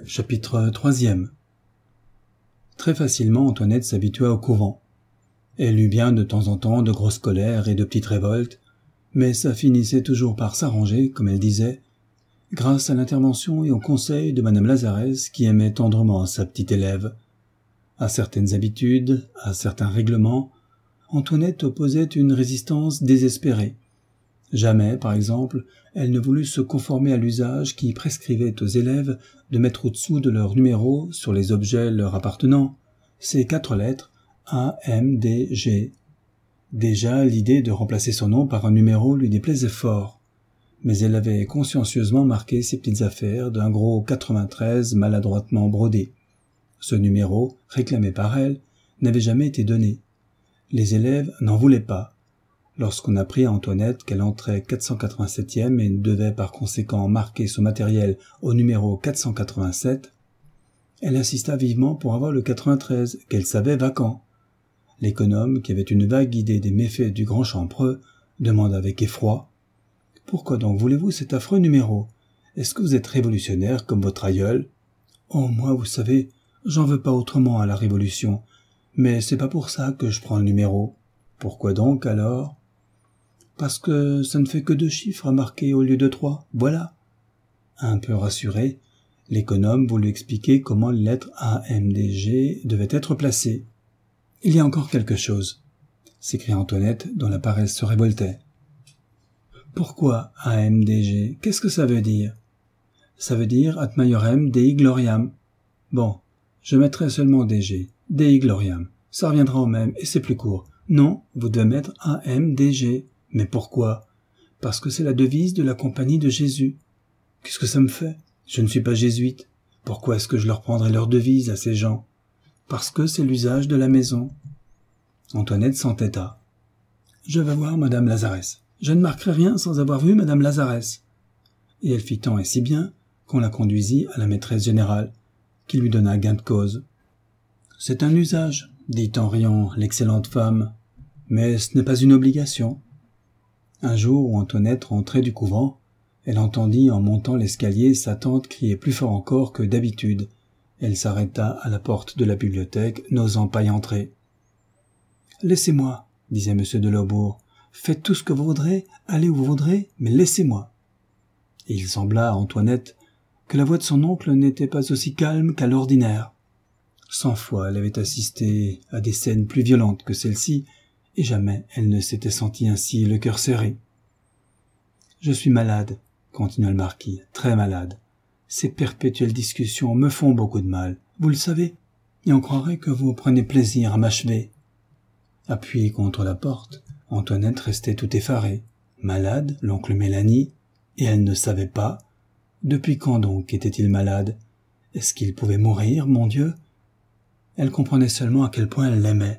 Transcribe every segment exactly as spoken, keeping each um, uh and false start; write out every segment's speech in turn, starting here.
Chapitre troisième. Très facilement, Antoinette s'habitua au couvent. Elle eut bien de temps en temps de grosses colères et de petites révoltes, mais ça finissait toujours par s'arranger, comme elle disait, grâce à l'intervention et au conseil de madame Lazarès qui aimait tendrement sa petite élève. À certaines habitudes, à certains règlements, Antoinette opposait une résistance désespérée. Jamais, par exemple, elle ne voulut se conformer à l'usage qui prescrivait aux élèves de mettre au-dessous de leur numéro, sur les objets leur appartenant, ces quatre lettres A, M, D, G. Déjà, l'idée de remplacer son nom par un numéro lui déplaisait fort, mais elle avait consciencieusement marqué ses petites affaires d'un gros quatre-vingt-treize maladroitement brodé. Ce numéro, réclamé par elle, n'avait jamais été donné. Les élèves n'en voulaient pas. Lorsqu'on apprit à Antoinette qu'elle entrait quatre cent quatre-vingt-septième et devait par conséquent marquer son matériel au numéro quatre cent quatre-vingt-sept, elle insista vivement pour avoir le quatre-vingt-treize, qu'elle savait vacant. L'économe, qui avait une vague idée des méfaits du grand champreux, demanda avec effroi « Pourquoi donc voulez-vous cet affreux numéro? Est-ce que vous êtes révolutionnaire comme votre aïeul ?»« Oh, moi, vous savez, j'en veux pas autrement à la Révolution, mais c'est pas pour ça que je prends le numéro. »« Pourquoi donc, alors ?»« Parce que ça ne fait que deux chiffres à marquer au lieu de trois, voilà. » Un peu rassuré, l'économe voulut expliquer comment les lettres A, M, D, G devaient être placées. « Il y a encore quelque chose, » s'écria Antoinette, dont la paresse se révoltait. « Pourquoi A, M, D, G? Qu'est-ce que ça veut dire? »« Ça veut dire ad maiorem Dei gloriam. » Bon, je mettrai seulement D G, Dei gloriam. Ça reviendra au même, et c'est plus court. Non, vous devez mettre A, M, D, G. Mais pourquoi? Parce que c'est la devise de la compagnie de Jésus. Qu'est-ce que ça me fait? Je ne suis pas jésuite. Pourquoi est-ce que je leur prendrais leur devise à ces gens? Parce que c'est l'usage de la maison. Antoinette s'entêta. Je vais voir madame Lazarès. Je ne marquerai rien sans avoir vu madame Lazarès. Et elle fit tant et si bien qu'on la conduisit à la maîtresse générale, qui lui donna gain de cause. C'est un usage, dit en riant l'excellente femme, mais ce n'est pas une obligation. Un jour où Antoinette rentrait du couvent, elle entendit en montant l'escalier sa tante crier plus fort encore que d'habitude. Elle s'arrêta à la porte de la bibliothèque, n'osant pas y entrer. « Laissez-moi, » disait M. de Laubourg. « Faites tout ce que vous voudrez, allez où vous voudrez, mais laissez-moi. » Et il sembla à Antoinette que la voix de son oncle n'était pas aussi calme qu'à l'ordinaire. Cent fois elle avait assisté à des scènes plus violentes que celle-ci, et jamais elle ne s'était sentie ainsi le cœur serré. « Je suis malade, » continua le marquis, « très malade. Ces perpétuelles discussions me font beaucoup de mal, vous le savez, et on croirait que vous prenez plaisir à m'achever. » Appuyée contre la porte, Antoinette restait tout effarée. Malade, l'oncle Mélanie, et elle ne savait pas. Depuis quand donc était-il malade? Est-ce qu'il pouvait mourir, mon Dieu? Elle comprenait seulement à quel point elle l'aimait.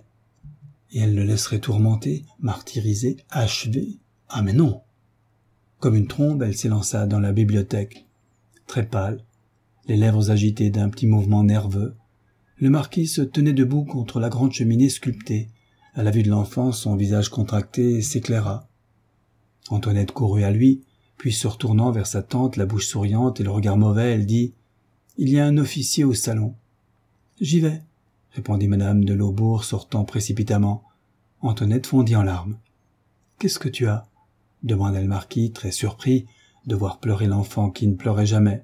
Et elle le laisserait tourmenter, martyriser, achever? Ah mais non! Comme une trombe, elle s'élança dans la bibliothèque. Très pâle, les lèvres agitées d'un petit mouvement nerveux, le marquis se tenait debout contre la grande cheminée sculptée. À la vue de l'enfant, son visage contracté s'éclaira. Antoinette courut à lui, puis se retournant vers sa tante, la bouche souriante et le regard mauvais, elle dit « Il y a un officier au salon. »« J'y vais, » répondit madame de Laubourg, sortant précipitamment. Antoinette fondit en larmes. « Qu'est-ce que tu as ?» demanda le marquis, très surpris de voir pleurer l'enfant qui ne pleurait jamais.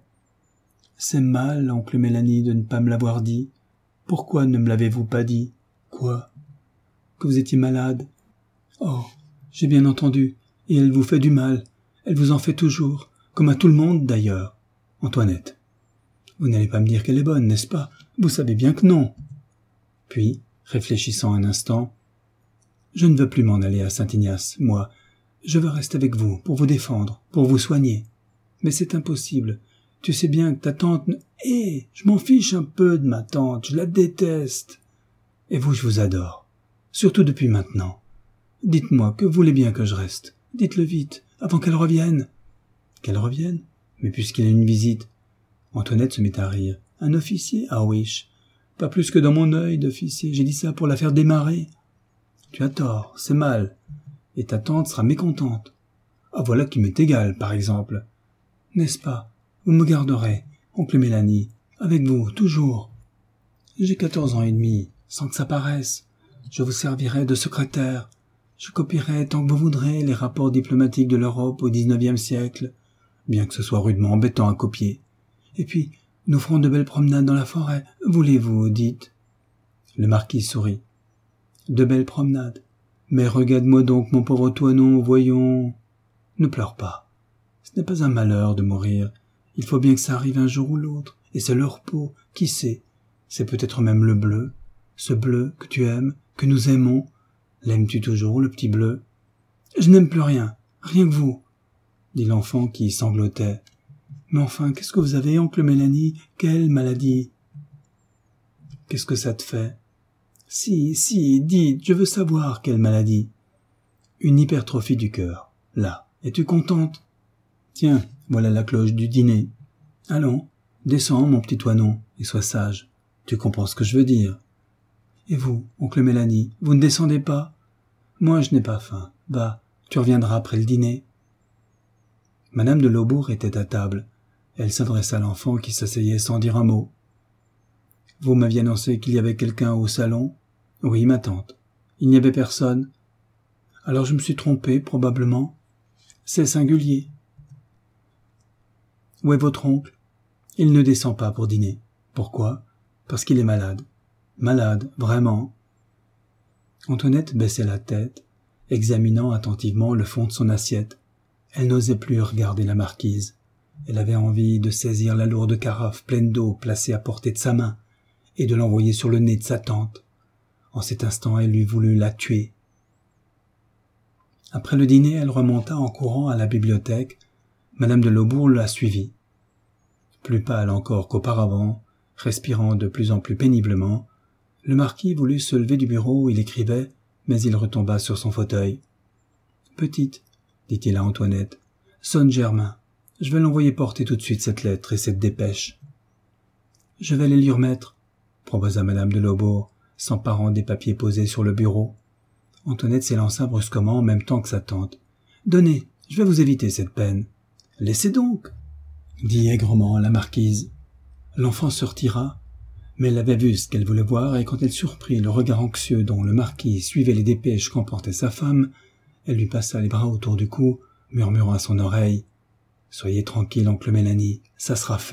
« C'est mal, oncle Mélanie, de ne pas me l'avoir dit. Pourquoi ne me l'avez-vous pas dit? »« Quoi? »« Que vous étiez malade. »« Oh, j'ai bien entendu, et elle vous fait du mal. Elle vous en fait toujours, comme à tout le monde d'ailleurs. Antoinette, vous n'allez pas me dire qu'elle est bonne, n'est-ce pas? Vous savez bien que non. » Puis, réfléchissant un instant, « Je ne veux plus m'en aller à Saint-Ignace, moi. Je veux rester avec vous, pour vous défendre, pour vous soigner. Mais c'est impossible. Tu sais bien que ta tante ne... Hé, je m'en fiche un peu de ma tante, je la déteste. Et vous, je vous adore. Surtout depuis maintenant. Dites-moi que vous voulez bien que je reste. Dites-le vite, avant qu'elle revienne. » »« Qu'elle revienne? Mais puisqu'il a une visite. » Antoinette se mit à rire. « Un officier? Ah oui, pas plus que dans mon œil d'officier. J'ai dit ça pour la faire démarrer. »« Tu as tort, c'est mal. Et ta tante sera mécontente. Ah voilà qui m'est égal, par exemple. N'est-ce pas? Vous me garderez, oncle Mélanie. avec vous, toujours. J'ai quatorze ans et demi, sans que ça paraisse. Je vous servirai de secrétaire. Je copierai tant que vous voudrez les rapports diplomatiques de l'Europe au dix-neuvième siècle, bien que ce soit rudement embêtant à copier. Et puis, nous ferons de belles promenades dans la forêt. Voulez-vous, dites. Le marquis sourit. De belles promenades. Mais regarde-moi donc, mon pauvre Toinon, voyons. Ne pleure pas. Ce n'est pas un malheur de mourir. Il faut bien que ça arrive un jour ou l'autre. Et c'est le repos. Qui sait? C'est peut-être même le bleu. Ce bleu que tu aimes, que nous aimons. L'aimes-tu toujours, le petit bleu? Je n'aime plus rien. Rien que vous, dit l'enfant qui sanglotait. Mais enfin, qu'est-ce que vous avez, oncle Mélanie? Quelle maladie? Qu'est-ce que ça te fait? Si, si, dites, je veux savoir quelle maladie. Une hypertrophie du cœur. Là, es-tu contente? Tiens, voilà la cloche du dîner. Allons, descends, mon petit Toinon, et sois sage. Tu comprends ce que je veux dire. Et vous, oncle Mélanie, vous ne descendez pas? Moi, je n'ai pas faim. Va, tu reviendras après le dîner. Madame de Laubourg était à table. Elle s'adressa à l'enfant qui s'asseyait sans dire un mot. Vous m'aviez annoncé qu'il y avait quelqu'un au salon? Oui, ma tante. Il n'y avait personne. Alors je me suis trompé, probablement. C'est singulier. Où est votre oncle? Il ne descend pas pour dîner. Pourquoi? Parce qu'il est malade. Malade, vraiment. Antoinette baissait la tête, examinant attentivement le fond de son assiette. Elle n'osait plus regarder la marquise. Elle avait envie de saisir la lourde carafe pleine d'eau placée à portée de sa main et de l'envoyer sur le nez de sa tante. En cet instant, elle eût voulu la tuer. Après le dîner, elle remonta en courant à la bibliothèque. Madame de Laubourg la suivit. Plus pâle encore qu'auparavant, respirant de plus en plus péniblement, le marquis voulut se lever du bureau où il écrivait, mais il retomba sur son fauteuil. « Petite, dit-il à Antoinette, sonne Germain. Je vais l'envoyer porter tout de suite cette lettre et cette dépêche. »« Je vais les lui remettre, » proposa madame de Laubourg, s'emparant des papiers posés sur le bureau. Antoinette s'élança brusquement en même temps que sa tante. « Donnez, je vais vous éviter cette peine. »« Laissez donc, » dit aigrement la marquise. L'enfant se retira, mais elle avait vu ce qu'elle voulait voir, et quand elle surprit le regard anxieux dont le marquis suivait les dépêches qu'emportait sa femme, elle lui passa les bras autour du cou, murmurant à son oreille « Soyez tranquille, oncle Mélanie, ça sera fait. »«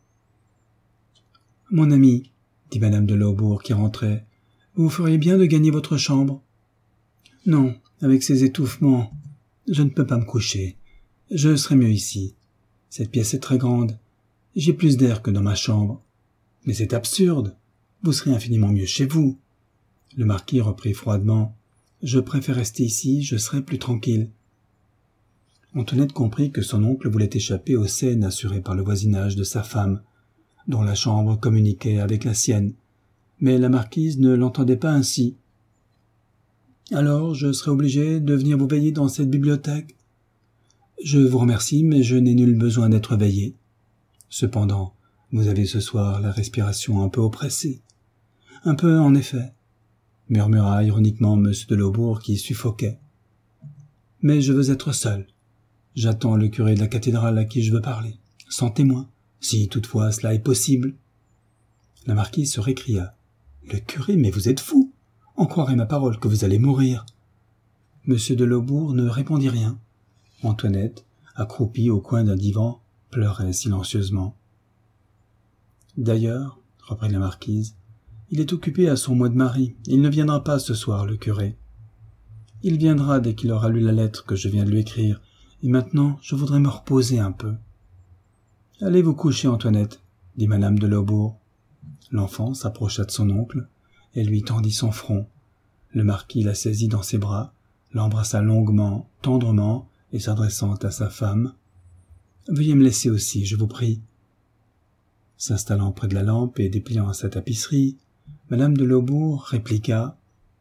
Mon ami, » dit madame de Laubourg qui rentrait, « vous feriez bien de gagner votre chambre. »« Non, avec ces étouffements, je ne peux pas me coucher. Je serai mieux ici. Cette pièce est très grande. J'ai plus d'air que dans ma chambre. Mais c'est absurde. Vous serez infiniment mieux chez vous. » Le marquis reprit froidement. « Je préfère rester ici, je serai plus tranquille. » Antoinette comprit que son oncle voulait échapper aux scènes assurées par le voisinage de sa femme, dont la chambre communiquait avec la sienne, mais la marquise ne l'entendait pas ainsi. « Alors, je serai obligé de venir vous veiller dans cette bibliothèque. Je vous remercie, mais je n'ai nul besoin d'être veillé. Cependant, vous avez ce soir la respiration un peu oppressée. »« Un peu, en effet, » murmura ironiquement M. de Laubourg qui suffoquait. « Mais je veux être seul. J'attends le curé de la cathédrale à qui je veux parler, sans témoin, si toutefois cela est possible. » La marquise se récria. « Le curé, mais vous êtes fou! On croirait ma parole que vous allez mourir. » M. de Laubourg ne répondit rien. Antoinette, accroupie au coin d'un divan, pleurait silencieusement. « D'ailleurs, reprit la marquise, il est occupé à son mois de Marie. Il ne viendra pas ce soir, le curé. Il viendra dès qu'il aura lu la lettre que je viens de lui écrire, et maintenant je voudrais me reposer un peu. »« Allez vous coucher, Antoinette, » dit madame de Laubourg. L'enfant s'approcha de son oncle et lui tendit son front. Le marquis la saisit dans ses bras, l'embrassa longuement, tendrement, et s'adressant à sa femme, « Veuillez me laisser aussi, je vous prie. » S'installant près de la lampe et dépliant sa tapisserie, madame de Laubourg répliqua,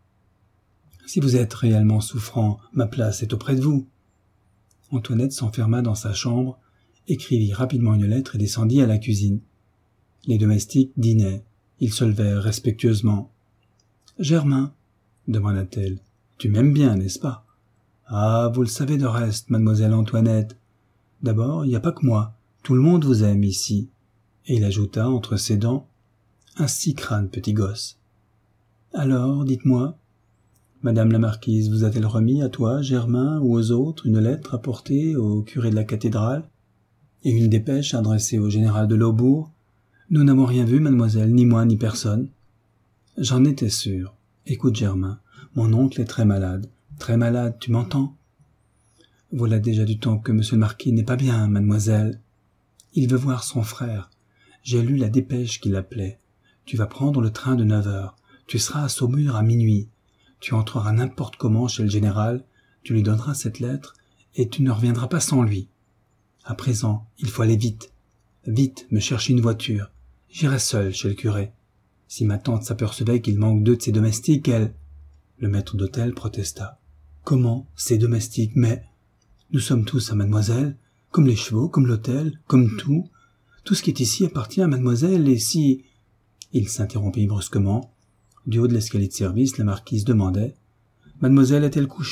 « Si vous êtes réellement souffrant, ma place est auprès de vous. » Antoinette s'enferma dans sa chambre, écrivit rapidement une lettre et descendit à la cuisine. Les domestiques dînaient. Ils se levèrent respectueusement. « Germain, » demanda-t-elle, « tu m'aimes bien, n'est-ce pas ? » ?»« Ah, vous le savez de reste, mademoiselle Antoinette. D'abord, il n'y a pas que moi. Tout le monde vous aime ici. Et il ajouta entre ses dents, « Un si crâne petit gosse. Alors, dites-moi, Madame la marquise vous a-t-elle remis à toi, Germain, ou aux autres, une lettre apportée au curé de la cathédrale et une dépêche adressée au général de Laubourg? Nous n'avons rien vu, mademoiselle, ni moi, ni personne. » J'en étais sûr. Écoute, Germain, mon oncle est très malade. Très malade, tu m'entends? Voilà déjà du temps que monsieur le marquis n'est pas bien, mademoiselle. Il veut voir son frère. J'ai lu la dépêche qui l'appelait. Tu vas prendre le train de neuf heures. Tu seras à Saumur à minuit. Tu entreras n'importe comment chez le général, tu lui donneras cette lettre, et tu ne reviendras pas sans lui. À présent, il faut aller vite. Vite, me chercher une voiture. J'irai seul chez le curé. Si ma tante s'apercevait qu'il manque deux de ses domestiques, elle... Le maître d'hôtel protesta. Comment, ses domestiques? Mais nous sommes tous à mademoiselle, comme les chevaux, comme l'hôtel, comme tout. Tout ce qui est ici appartient à mademoiselle, et si... Il s'interrompit brusquement. Du haut de l'escalier de service, la marquise demandait « Mademoiselle est-elle couchée ?»«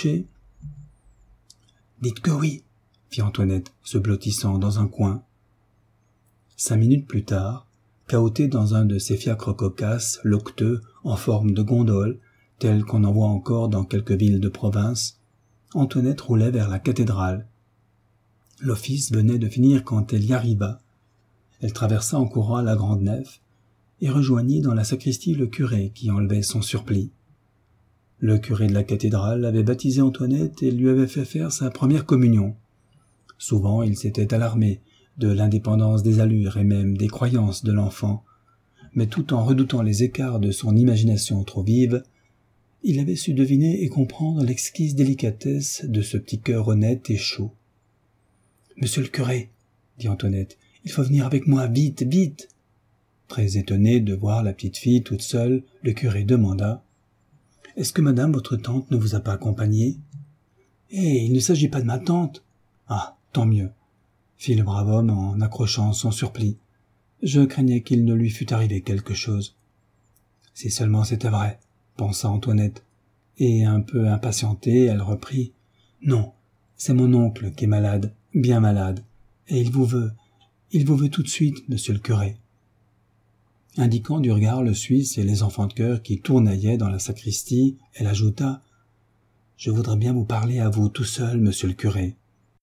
Dites que oui, » fit Antoinette, se blottissant dans un coin. Cinq minutes plus tard, cahoté dans un de ces fiacres cocasses, loqueteux, en forme de gondole, tels qu'on en voit encore dans quelques villes de province, Antoinette roulait vers la cathédrale. L'office venait de finir quand elle y arriva. Elle traversa en courant la grande nef, et rejoignit dans la sacristie le curé qui enlevait son surplis. Le curé de la cathédrale avait baptisé Antoinette et lui avait fait faire sa première communion. Souvent il s'était alarmé de l'indépendance des allures et même des croyances de l'enfant, mais tout en redoutant les écarts de son imagination trop vive, il avait su deviner et comprendre l'exquise délicatesse de ce petit cœur honnête et chaud. « Monsieur le curé, » dit Antoinette, « il faut venir avec moi, vite, vite !» Très étonné de voir la petite fille toute seule, le curé demanda « Est-ce que madame, votre tante, ne vous a pas accompagnée ?»« Eh, il ne s'agit pas de ma tante. »« Ah, tant mieux, » fit le brave homme en accrochant son surplis. « Je craignais qu'il ne lui fût arrivé quelque chose. »« Si seulement c'était vrai, » pensa Antoinette, et un peu impatientée, elle reprit « Non, c'est mon oncle qui est malade, bien malade, et il vous veut, il vous veut tout de suite, monsieur le curé. » Indiquant du regard le Suisse et les enfants de chœur qui tournaillaient dans la sacristie, elle ajouta « Je voudrais bien vous parler à vous tout seul, monsieur le curé. »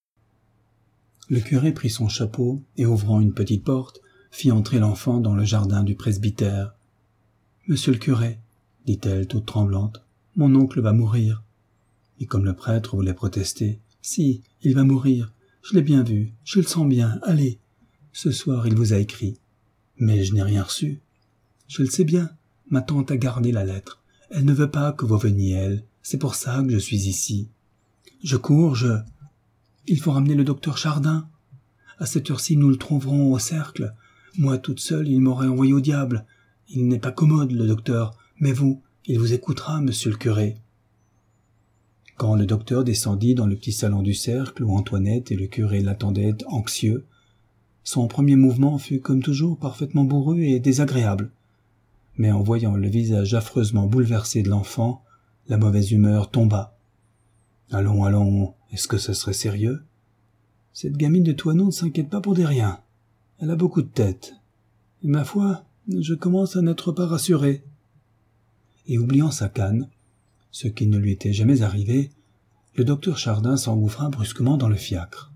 Le curé prit son chapeau et, ouvrant une petite porte, fit entrer l'enfant dans le jardin du presbytère. « Monsieur le curé, » dit-elle toute tremblante, « mon oncle va mourir. » Et comme le prêtre voulait protester, « Si, il va mourir, je l'ai bien vu, je le sens bien, allez. Ce soir il vous a écrit. Mais je n'ai rien reçu. Je le sais bien, ma tante a gardé la lettre. Elle ne veut pas que vous veniez, elle. C'est pour ça que je suis ici. Je cours, je... Il faut ramener le docteur Chardin. À cette heure-ci, nous le trouverons au cercle. Moi, toute seule, il m'aurait envoyé au diable. Il n'est pas commode, le docteur. Mais vous, il vous écoutera, monsieur le curé. » Quand le docteur descendit dans le petit salon du cercle où Antoinette et le curé l'attendaient anxieux, son premier mouvement fut comme toujours parfaitement bourru et désagréable. Mais en voyant le visage affreusement bouleversé de l'enfant, la mauvaise humeur tomba. « Allons, allons, est-ce que ce serait sérieux? Cette gamine de Toinon ne s'inquiète pas pour des riens. Elle a beaucoup de tête. Et ma foi, je commence à n'être pas rassuré. » Et oubliant sa canne, ce qui ne lui était jamais arrivé, le docteur Chardin s'engouffra brusquement dans le fiacre.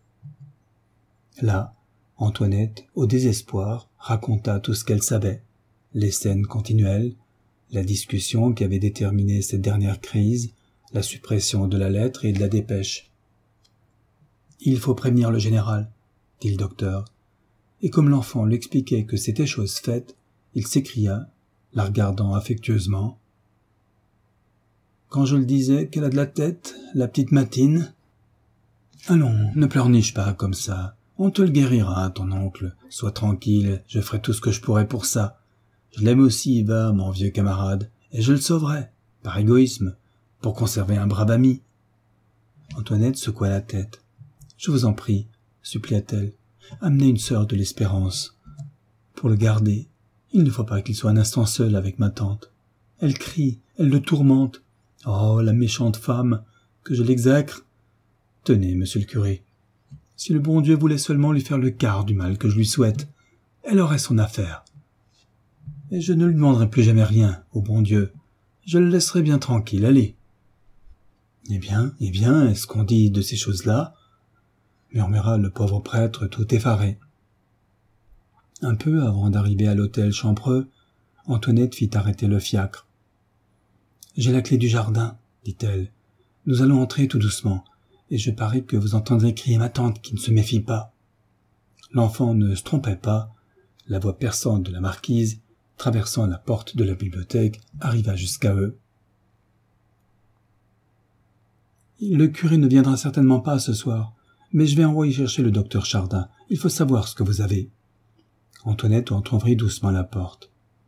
Là, Antoinette, au désespoir, raconta tout ce qu'elle savait, les scènes continuelles, la discussion qui avait déterminé cette dernière crise, la suppression de la lettre et de la dépêche. « Il faut prévenir le général, » dit le docteur, et comme l'enfant lui expliquait que c'était chose faite, il s'écria, la regardant affectueusement. « Quand je le disais qu'elle a de la tête, la petite Matine. Allons, ne pleurniche pas comme ça. On te le guérira, ton oncle. Sois tranquille, je ferai tout ce que je pourrai pour ça. Je l'aime aussi, va, mon vieux camarade, et je le sauverai, par égoïsme, pour conserver un brave ami. » Antoinette secoua la tête. « Je vous en prie, » supplia-t-elle, « amenez une sœur de l'espérance. Pour le garder, il ne faut pas qu'il soit un instant seul avec ma tante. Elle crie, elle le tourmente. Oh, la méchante femme, que je l'exècre. Tenez, monsieur le curé, si le bon Dieu voulait seulement lui faire le quart du mal que je lui souhaite, elle aurait son affaire. Et je ne lui demanderai plus jamais rien, au bon Dieu. Je le laisserai bien tranquille, allez. Eh bien, eh bien, est-ce qu'on dit de ces choses-là? Murmura le pauvre prêtre tout effaré. Un peu avant d'arriver à l'hôtel Champreux, Antoinette fit arrêter le fiacre. « J'ai la clé du jardin, dit-elle. Nous allons entrer tout doucement, et je parie que vous entendrez crier ma tante qui ne se méfie pas. » L'enfant ne se trompait pas. La voix perçante de la marquise, traversant la porte de la bibliothèque, arriva jusqu'à eux. « Le curé ne viendra certainement pas ce soir, mais je vais envoyer chercher le docteur Chardin. Il faut savoir ce que vous avez. » Antoinette entr'ouvrit doucement la porte.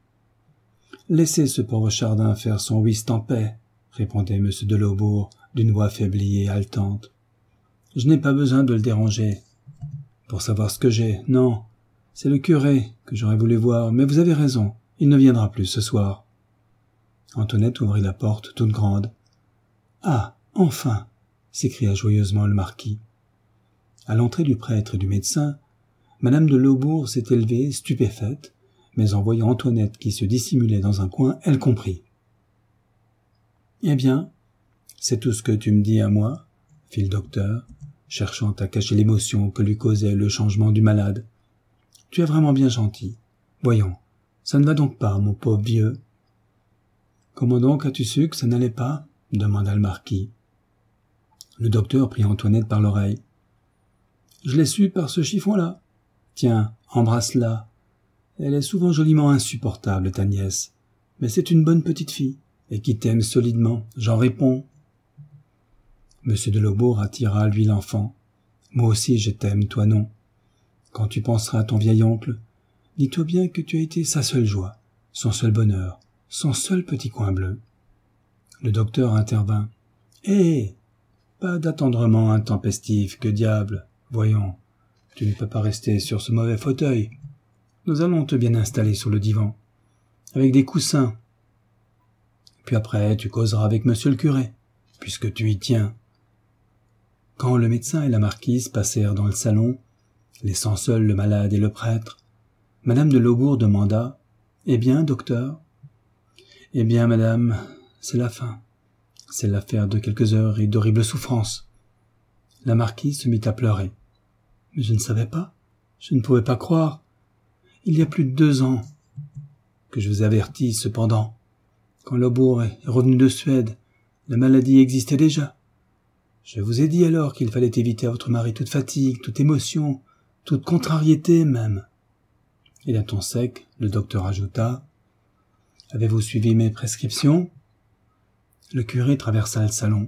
« Laissez ce pauvre Chardin faire son whist en paix, » répondait M. de Laubourg d'une voix affaiblie et haletante. « Je n'ai pas besoin de le déranger. Pour savoir ce que j'ai, non, c'est le curé que j'aurais voulu voir, mais vous avez raison, il ne viendra plus ce soir. » Antoinette ouvrit la porte toute grande. « Ah, enfin !» s'écria joyeusement le marquis. À l'entrée du prêtre et du médecin, Madame de Laubourg s'est élevée, stupéfaite, mais en voyant Antoinette qui se dissimulait dans un coin, elle comprit. « Eh bien, c'est tout ce que tu me dis à moi ?» fit le docteur, cherchant à cacher l'émotion que lui causait le changement du malade. « Tu es vraiment bien gentil. Voyons, ça ne va donc pas, mon pauvre vieux. »« Comment donc as-tu su que ça n'allait pas ?» demanda le marquis. Le docteur prit Antoinette par l'oreille. « Je l'ai su par ce chiffon-là. Tiens, embrasse-la. Elle est souvent joliment insupportable, ta nièce, mais c'est une bonne petite fille, et qui t'aime solidement, j'en réponds. » Monsieur de Laubourg attira à lui l'enfant. « Moi aussi je t'aime, toi non. Quand tu penseras à ton vieil oncle, dis-toi bien que tu as été sa seule joie, son seul bonheur, son seul petit coin bleu. » Le docteur intervint. « Hé, pas d'attendrement intempestif, que diable, voyons, tu ne peux pas rester sur ce mauvais fauteuil. Nous allons te bien installer sur le divan, avec des coussins. Puis après, tu causeras avec monsieur le curé, puisque tu y tiens. » Quand le médecin et la marquise passèrent dans le salon, laissant seuls le malade et le prêtre, Madame de Laubourg demanda « Eh bien, docteur ?»« Eh bien, madame, c'est la fin. C'est l'affaire de quelques heures et d'horribles souffrances. » La marquise se mit à pleurer. « Mais je ne savais pas, je ne pouvais pas croire. Il y a plus de deux ans que je vous avertis, cependant. Quand Laubourg est revenu de Suède, la maladie existait déjà. Je vous ai dit alors qu'il fallait éviter à votre mari toute fatigue, toute émotion, toute contrariété même. » Et d'un ton sec, le docteur ajouta « Avez-vous suivi mes prescriptions ?» Le curé traversa le salon.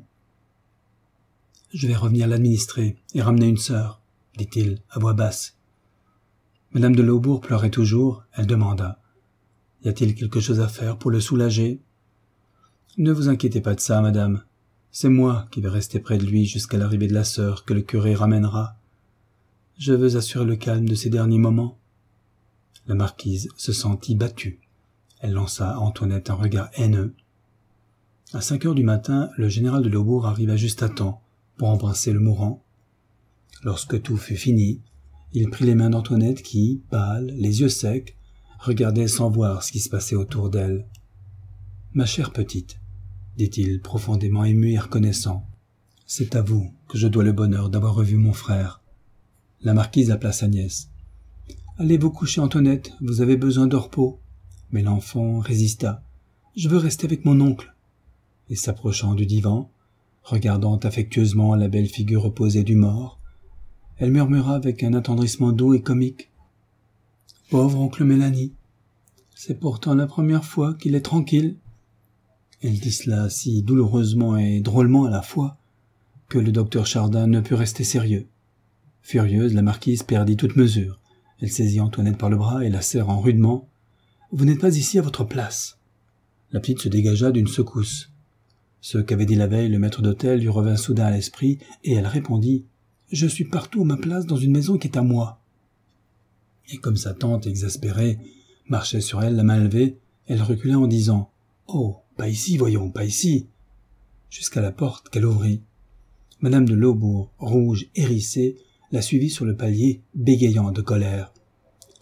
« Je vais revenir l'administrer et ramener une sœur, » dit-il à voix basse. Madame de Laubourg pleurait toujours, elle demanda « Y a-t-il quelque chose à faire pour le soulager ?»« Ne vous inquiétez pas de ça, madame. C'est moi qui vais rester près de lui jusqu'à l'arrivée de la sœur que le curé ramènera. Je veux assurer le calme de ces derniers moments. » La marquise se sentit battue. Elle lança à Antoinette un regard haineux. À cinq heures du matin, le général de Laubourg arriva juste à temps pour embrasser le mourant. Lorsque tout fut fini, il prit les mains d'Antoinette qui, pâle, les yeux secs, regardait sans voir ce qui se passait autour d'elle. « Ma chère petite, » dit-il profondément ému et reconnaissant, « c'est à vous que je dois le bonheur d'avoir revu mon frère. » La marquise appela sa nièce. « Allez vous coucher, Antoinette, vous avez besoin de repos. » Mais l'enfant résista. « Je veux rester avec mon oncle. » Et s'approchant du divan, regardant affectueusement la belle figure reposée du mort, elle murmura avec un attendrissement doux et comique. « Pauvre oncle Mélanie, c'est pourtant la première fois qu'il est tranquille. » Elle dit cela si douloureusement et drôlement à la fois que le docteur Chardin ne put rester sérieux. Furieuse, la marquise perdit toute mesure. Elle saisit Antoinette par le bras et la serrant rudement. « Vous n'êtes pas ici à votre place. » La petite se dégagea d'une secousse. Ce qu'avait dit la veille le maître d'hôtel lui revint soudain à l'esprit, et elle répondit « Je suis partout à ma place dans une maison qui est à moi. » Et comme sa tante, exaspérée, marchait sur elle la main levée, elle recula en disant « Oh, pas ici, voyons, pas ici !» jusqu'à la porte qu'elle ouvrit. Madame de Laubourg, rouge, hérissée, la suivit sur le palier, bégayant de colère. «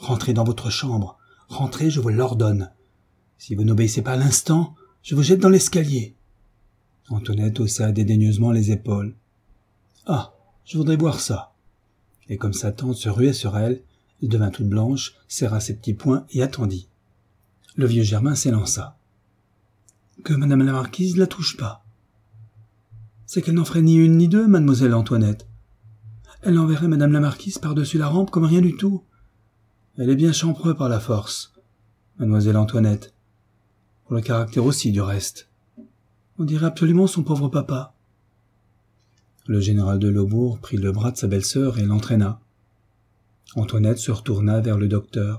Rentrez dans votre chambre. Rentrez, je vous l'ordonne. Si vous n'obéissez pas à l'instant, je vous jette dans l'escalier. » Antoinette haussa dédaigneusement les épaules. « Ah, je voudrais voir ça. » Et comme sa tante se ruait sur elle, elle devint toute blanche, serra ses petits poings et attendit. Le vieux Germain s'élança. « Que madame la marquise la touche pas. »« C'est qu'elle n'en ferait ni une ni deux, mademoiselle Antoinette. Elle enverrait madame la marquise par-dessus la rampe comme rien du tout. Elle est bien champreux par la force, mademoiselle Antoinette. Pour le caractère aussi, du reste. On dirait absolument son pauvre papa. » Le général de Laubourg prit le bras de sa belle-sœur et l'entraîna. Antoinette se retourna vers le docteur.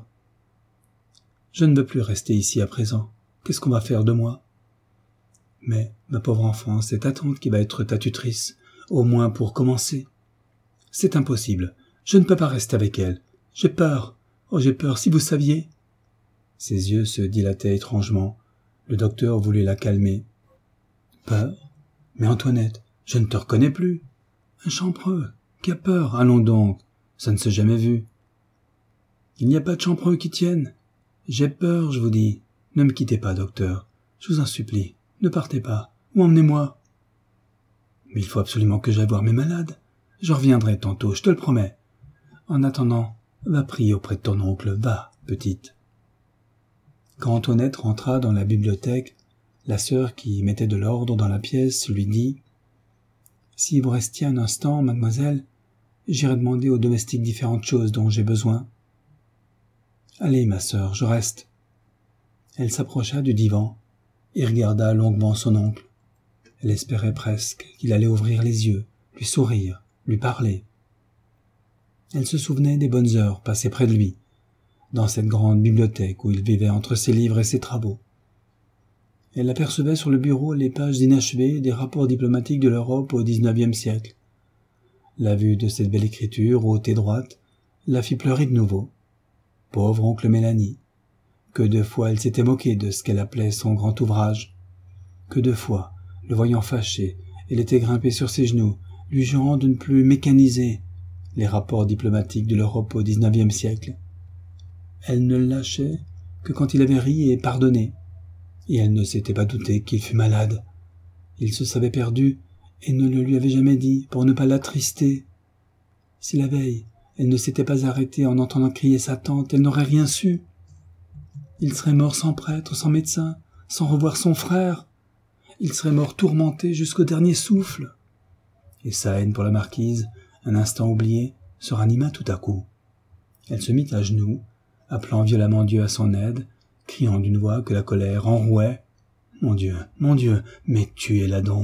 « Je ne veux plus rester ici à présent. Qu'est-ce qu'on va faire de moi ? » « Mais, ma pauvre enfant, c'est ta tante qui va être ta tutrice, au moins pour commencer. »« C'est impossible. Je ne peux pas rester avec elle. J'ai peur. Oh, j'ai peur, si vous saviez. » Ses yeux se dilataient étrangement. Le docteur voulut la calmer. « Peur ? Mais Antoinette, je ne te reconnais plus. Un champreux. Qui a peur ? Allons donc. Ça ne s'est jamais vu. »« Il n'y a pas de champreux qui tienne. J'ai peur, je vous dis. Ne me quittez pas, docteur. Je vous en supplie. Ne partez pas. Ou emmenez-moi. »« Mais il faut absolument que j'aille voir mes malades. Je reviendrai tantôt, je te le promets. En attendant, va prier auprès de ton oncle. Va, petite. » Quand Antoinette rentra dans la bibliothèque, la sœur qui mettait de l'ordre dans la pièce lui dit « Si vous restiez un instant, mademoiselle, j'irai demander aux domestiques différentes choses dont j'ai besoin. »« Allez, ma sœur, je reste. » Elle s'approcha du divan et regarda longuement son oncle. Elle espérait presque qu'il allait ouvrir les yeux, lui sourire, lui parler. Elle se souvenait des bonnes heures passées près de lui, dans cette grande bibliothèque où il vivait entre ses livres et ses travaux. Elle apercevait sur le bureau les pages inachevées des rapports diplomatiques de l'Europe au dix-neuvième siècle. La vue de cette belle écriture, haute et droite, la fit pleurer de nouveau. Pauvre oncle Mélanie! Que de fois elle s'était moquée de ce qu'elle appelait son grand ouvrage. Que de fois, le voyant fâché, elle était grimpée sur ses genoux, lui jurant de ne plus mécaniser les rapports diplomatiques de l'Europe au dix-neuvième siècle. Elle ne le lâchait que quand il avait ri et pardonné, et elle ne s'était pas doutée qu'il fût malade. Il se savait perdu et ne le lui avait jamais dit pour ne pas l'attrister. Si la veille, elle ne s'était pas arrêtée en entendant crier sa tante, elle n'aurait rien su. Il serait mort sans prêtre, sans médecin, sans revoir son frère. Il serait mort tourmenté jusqu'au dernier souffle. Et sa haine pour la marquise, un instant oubliée, se ranima tout à coup. Elle se mit à genoux, appelant violemment Dieu à son aide, criant d'une voix que la colère enrouait. « Mon Dieu, mon Dieu, mais tuez-la donc !»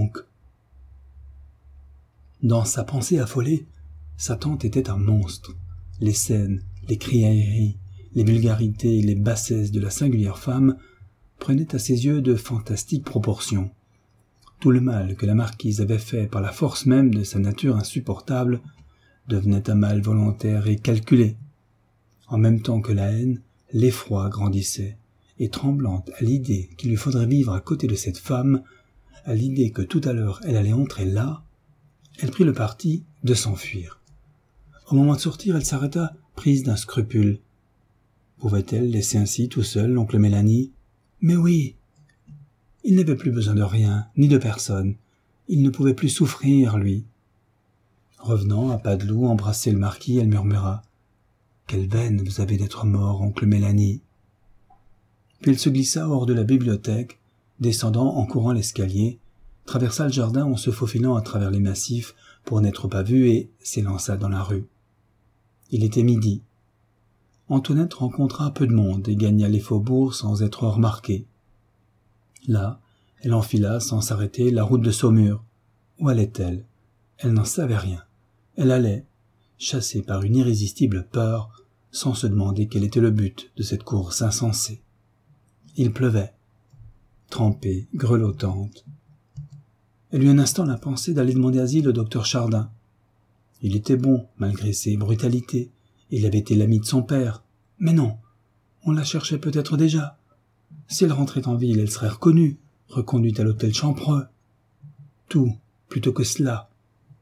Dans sa pensée affolée, sa tante était un monstre. Les scènes, les criailleries, les vulgarités et les bassesses de la singulière femme prenaient à ses yeux de fantastiques proportions. Tout le mal que la marquise avait fait par la force même de sa nature insupportable devenait un mal volontaire et calculé. En même temps que la haine, l'effroi grandissait, et tremblante à l'idée qu'il lui faudrait vivre à côté de cette femme, à l'idée que tout à l'heure elle allait entrer là, elle prit le parti de s'enfuir. Au moment de sortir, elle s'arrêta, prise d'un scrupule. Pouvait-elle laisser ainsi tout seul l'oncle Mélanie ? Mais oui. Il n'avait plus besoin de rien, ni de personne. Il ne pouvait plus souffrir, lui. Revenant à pas de loup embrasser le marquis, elle murmura « Quelle veine vous avez d'être mort, oncle Mélanie !» Puis elle se glissa hors de la bibliothèque, descendant en courant l'escalier, traversa le jardin en se faufilant à travers les massifs pour n'être pas vue et s'élança dans la rue. Il était midi. Antoinette rencontra peu de monde et gagna les faubourgs sans être remarquée. Là, elle enfila sans s'arrêter la route de Saumur. Où allait-elle ? Elle n'en savait rien. Elle allait, chassée par une irrésistible peur, sans se demander quel était le but de cette course insensée. Il pleuvait, trempée, grelottante. Elle eut un instant la pensée d'aller demander asile au docteur Chardin. Il était bon, malgré ses brutalités. Il avait été l'ami de son père. Mais non, on la cherchait peut-être déjà. Si elle rentrait en ville, elle serait reconnue, reconduite à l'hôtel Champreux. Tout, plutôt que cela.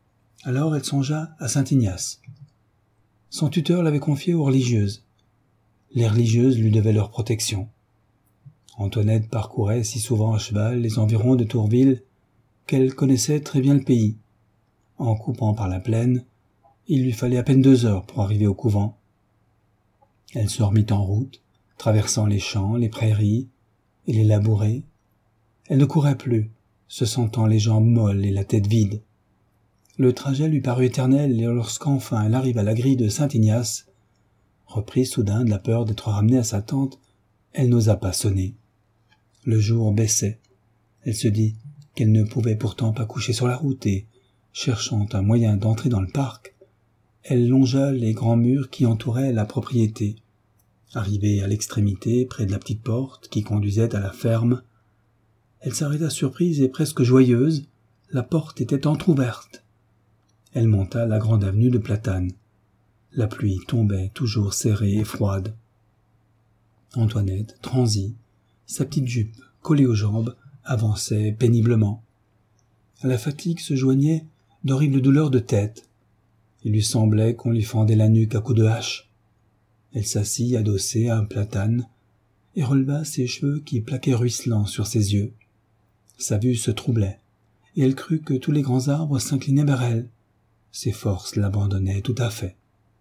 Alors elle songea à Saint-Ignace. Son tuteur l'avait confiée aux religieuses. Les religieuses lui devaient leur protection. Antoinette parcourait si souvent à cheval les environs de Tourville qu'elle connaissait très bien le pays. En coupant par la plaine, il lui fallait à peine deux heures pour arriver au couvent. Elle se remit en route, traversant les champs, les prairies et les labourés. Elle ne courait plus, se sentant les jambes molles et la tête vide. Le trajet lui parut éternel et lorsqu'enfin elle arrive à la grille de Saint-Ignace, reprise soudain de la peur d'être ramenée à sa tante, elle n'osa pas sonner. Le jour baissait. Elle se dit qu'elle ne pouvait pourtant pas coucher sur la route et, cherchant un moyen d'entrer dans le parc, elle longea les grands murs qui entouraient la propriété. Arrivée à l'extrémité, près de la petite porte qui conduisait à la ferme, elle s'arrêta surprise et presque joyeuse. La porte était entr'ouverte. Elle monta la grande avenue de Platanes. La pluie tombait toujours serrée et froide. Antoinette, transie, sa petite jupe collée aux jambes, avançait péniblement. À la fatigue se joignaient d'horribles douleurs de tête. Il lui semblait qu'on lui fendait la nuque à coups de hache. Elle s'assit adossée à un platane et releva ses cheveux qui plaquaient ruisselants sur ses yeux. Sa vue se troublait, et elle crut que tous les grands arbres s'inclinaient vers elle. Ses forces l'abandonnaient tout à fait.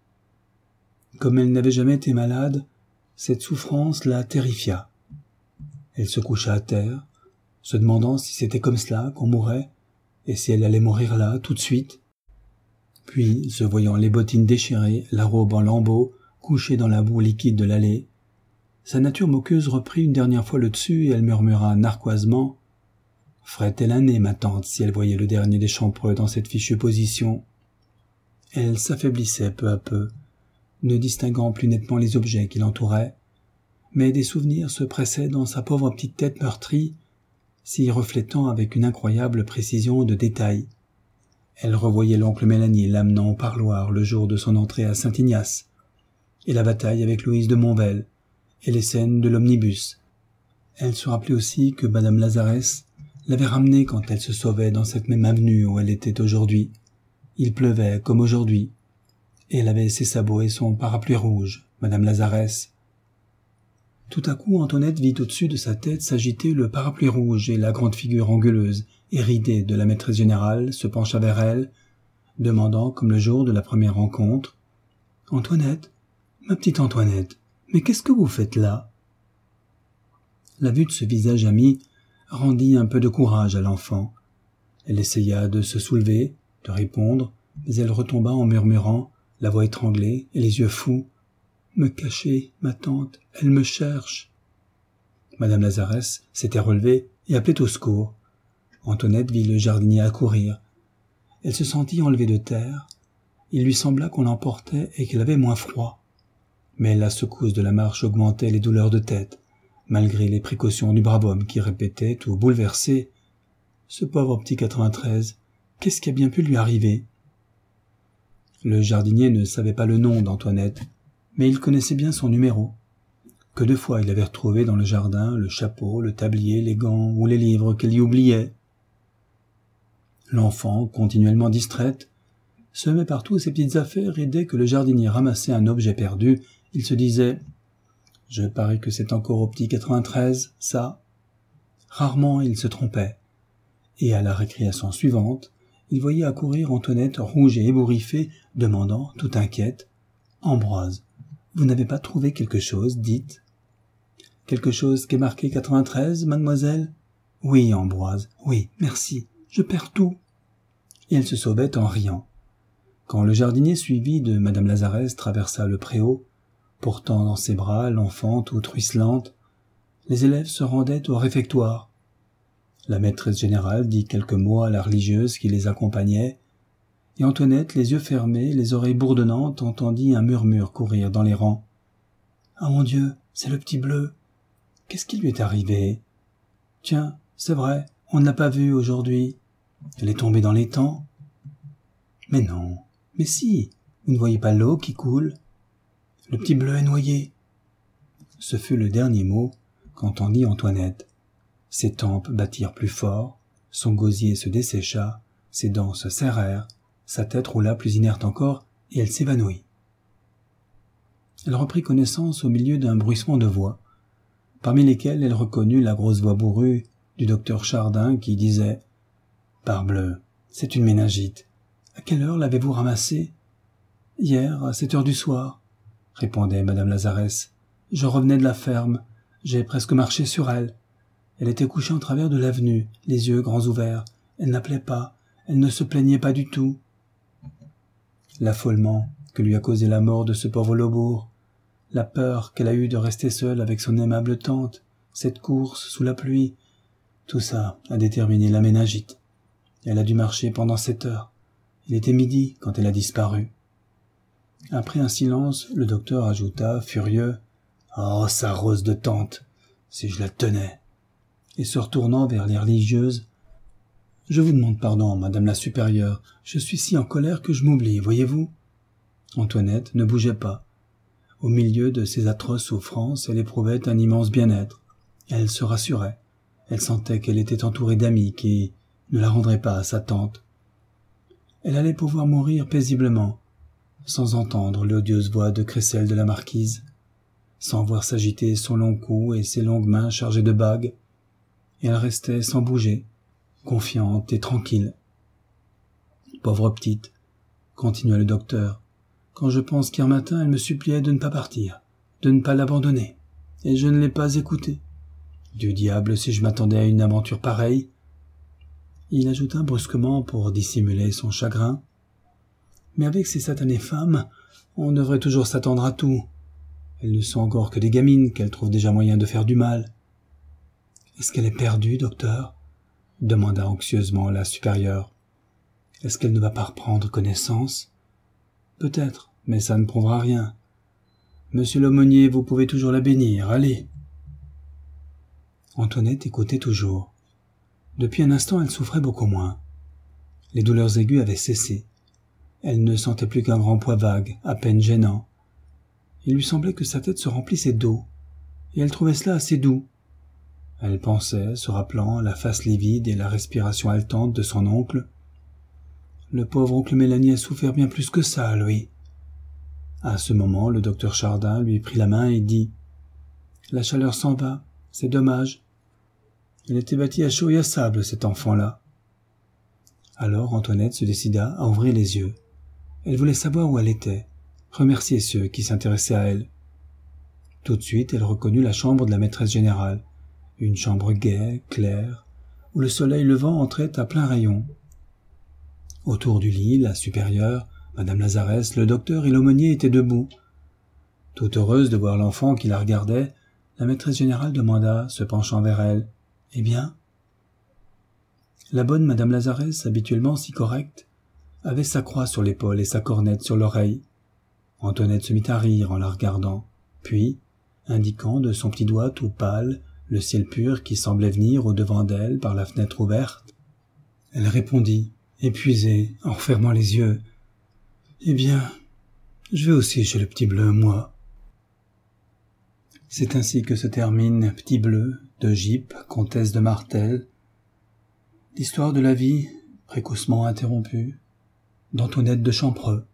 Comme elle n'avait jamais été malade, cette souffrance la terrifia. Elle se coucha à terre, se demandant si c'était comme cela qu'on mourrait, et si elle allait mourir là, tout de suite. Puis, se voyant les bottines déchirées, la robe en lambeaux, couchée dans la boue liquide de l'allée, sa nature moqueuse reprit une dernière fois le dessus et elle murmura narquoisement « Ferait-elle un nez, ma tante, si elle voyait le dernier des champreux dans cette fichue position ?» Elle s'affaiblissait peu à peu, ne distinguant plus nettement les objets qui l'entouraient, mais des souvenirs se pressaient dans sa pauvre petite tête meurtrie, s'y reflétant avec une incroyable précision de détails. Elle revoyait l'oncle Mélanie l'amenant au parloir le jour de son entrée à Saint-Ignace, et la bataille avec Louise de Monvel, et les scènes de l'omnibus. Elle se rappelait aussi que madame Lazarès l'avait ramenée quand elle se sauvait dans cette même avenue où elle était aujourd'hui. Il pleuvait comme aujourd'hui, et elle avait ses sabots et son parapluie rouge, madame Lazarès. Tout à coup, Antoinette vit au-dessus de sa tête s'agiter le parapluie rouge et la grande figure anguleuse et ridée de la maîtresse générale se pencha vers elle, demandant, comme le jour de la première rencontre, « Antoinette, ma petite Antoinette, mais qu'est-ce que vous faites là ?» La vue de ce visage ami rendit un peu de courage à l'enfant. Elle essaya de se soulever, de répondre, mais elle retomba en murmurant, la voix étranglée et les yeux fous. « Me cacher, ma tante, elle me cherche. » Madame Lazarès s'était relevée et appelait au secours. Antoinette vit le jardinier accourir. Elle se sentit enlevée de terre. Il lui sembla qu'on l'emportait et qu'elle avait moins froid. Mais la secousse de la marche augmentait les douleurs de tête, malgré les précautions du brave homme qui répétait, tout bouleversé, « Ce pauvre petit quatre-vingt-treize, qu'est-ce qui a bien pu lui arriver ?» Le jardinier ne savait pas le nom d'Antoinette, mais il connaissait bien son numéro. Que de fois il avait retrouvé dans le jardin le chapeau, le tablier, les gants ou les livres qu'elle y oubliait. L'enfant, continuellement distraite, semait partout ses petites affaires et dès que le jardinier ramassait un objet perdu, il se disait « Je parie que c'est encore au petit quatre-vingt-treize, ça !» Rarement il se trompait, et à la récréation suivante, il voyait accourir Antoinette rouge et ébouriffée, demandant, tout inquiète, « Ambroise, vous n'avez pas trouvé quelque chose, dites. »« Quelque chose qui est marqué quatre-vingt-treize, mademoiselle ?»« Oui, Ambroise, oui, merci, je perds tout. » Et elle se sauvait en riant. Quand le jardinier suivi de madame Lazarès traversa le préau, portant dans ses bras l'enfant toute ruisselante, les élèves se rendaient au réfectoire. La maîtresse générale dit quelques mots à la religieuse qui les accompagnait, et Antoinette, les yeux fermés, les oreilles bourdonnantes, entendit un murmure courir dans les rangs. « Ah mon Dieu, c'est le petit bleu. Qu'est-ce qui lui est arrivé ? Tiens, c'est vrai, on ne l'a pas vue aujourd'hui. Elle est tombée dans l'étang. Mais non, mais si, vous ne voyez pas l'eau qui coule ? Le petit bleu est noyé. » Ce fut le dernier mot qu'entendit Antoinette. Ses tempes battirent plus fort, son gosier se dessécha, ses dents se serrèrent, sa tête roula plus inerte encore, et elle s'évanouit. Elle reprit connaissance au milieu d'un bruissement de voix, parmi lesquelles elle reconnut la grosse voix bourrue du docteur Chardin qui disait « Parbleu, c'est une méningite. À quelle heure l'avez-vous ramassée ?»« Hier, à sept heures du soir, » répondait madame Lazarès. « Je revenais de la ferme, j'ai presque marché sur elle. Elle était couchée en travers de l'avenue, les yeux grands ouverts. Elle n'appelait pas, elle ne se plaignait pas du tout. » L'affolement que lui a causé la mort de ce pauvre Laubourg, la peur qu'elle a eue de rester seule avec son aimable tante, cette course sous la pluie, tout ça a déterminé la méningite. Elle a dû marcher pendant sept heures. Il était midi quand elle a disparu. Après un silence, le docteur ajouta, furieux, « Oh, sa rose de tante, si je la tenais !» Et se retournant vers les religieuses, « Je vous demande pardon, madame la supérieure, je suis si en colère que je m'oublie, voyez-vous ?» Antoinette ne bougeait pas. Au milieu de ces atroces souffrances, elle éprouvait un immense bien-être. Elle se rassurait. Elle sentait qu'elle était entourée d'amis qui ne la rendraient pas à sa tante. Elle allait pouvoir mourir paisiblement, sans entendre l'odieuse voix de crécelle de la marquise, sans voir s'agiter son long cou et ses longues mains chargées de bagues, et elle restait sans bouger, confiante et tranquille. « Pauvre petite, » continua le docteur, « quand je pense qu'hier matin elle me suppliait de ne pas partir, de ne pas l'abandonner, et je ne l'ai pas écoutée. Du diable si je m'attendais à une aventure pareille. » Il ajouta brusquement pour dissimuler son chagrin, « Mais avec ces satanées femmes, on devrait toujours s'attendre à tout. Elles ne sont encore que des gamines qu'elles trouvent déjà moyen de faire du mal. »« Est-ce qu'elle est perdue, docteur ?» demanda anxieusement la supérieure. « Est-ce qu'elle ne va pas reprendre connaissance ? » Peut-être, mais ça ne prouvera rien. Monsieur l'aumônier, vous pouvez toujours la bénir, allez. Antoinette écoutait toujours. Depuis un instant, elle souffrait beaucoup moins. Les douleurs aiguës avaient cessé. Elle ne sentait plus qu'un grand poids vague, à peine gênant. Il lui semblait que sa tête se remplissait d'eau, et elle trouvait cela assez doux. Elle pensait, se rappelant la face livide et la respiration haletante de son oncle. Le pauvre oncle Mélanie a souffert bien plus que ça, lui. À ce moment, le docteur Chardin lui prit la main et dit « La chaleur s'en va, c'est dommage. Elle était bâtie à chaud et à sable, cet enfant-là. » Alors Antoinette se décida à ouvrir les yeux. Elle voulait savoir où elle était, remercier ceux qui s'intéressaient à elle. Tout de suite, elle reconnut la chambre de la maîtresse générale, une chambre gaie, claire, où le soleil levant entrait à plein rayon. Autour du lit, la supérieure, madame Lazarès, le docteur et l'aumônier étaient debout. Toute heureuse de voir l'enfant qui la regardait, la maîtresse générale demanda, se penchant vers elle, « Eh bien ?» La bonne madame Lazarès, habituellement si correcte, avait sa croix sur l'épaule et sa cornette sur l'oreille. Antoinette se mit à rire en la regardant, puis, indiquant de son petit doigt tout pâle le ciel pur qui semblait venir au-devant d'elle par la fenêtre ouverte, elle répondit, épuisée, en refermant les yeux, « Eh bien, je vais aussi chez le Petit Bleu, moi. » C'est ainsi que se termine Petit Bleu de Gype, comtesse de Martel, l'histoire de la vie, précocement interrompue, d'Antoinette de Champreux.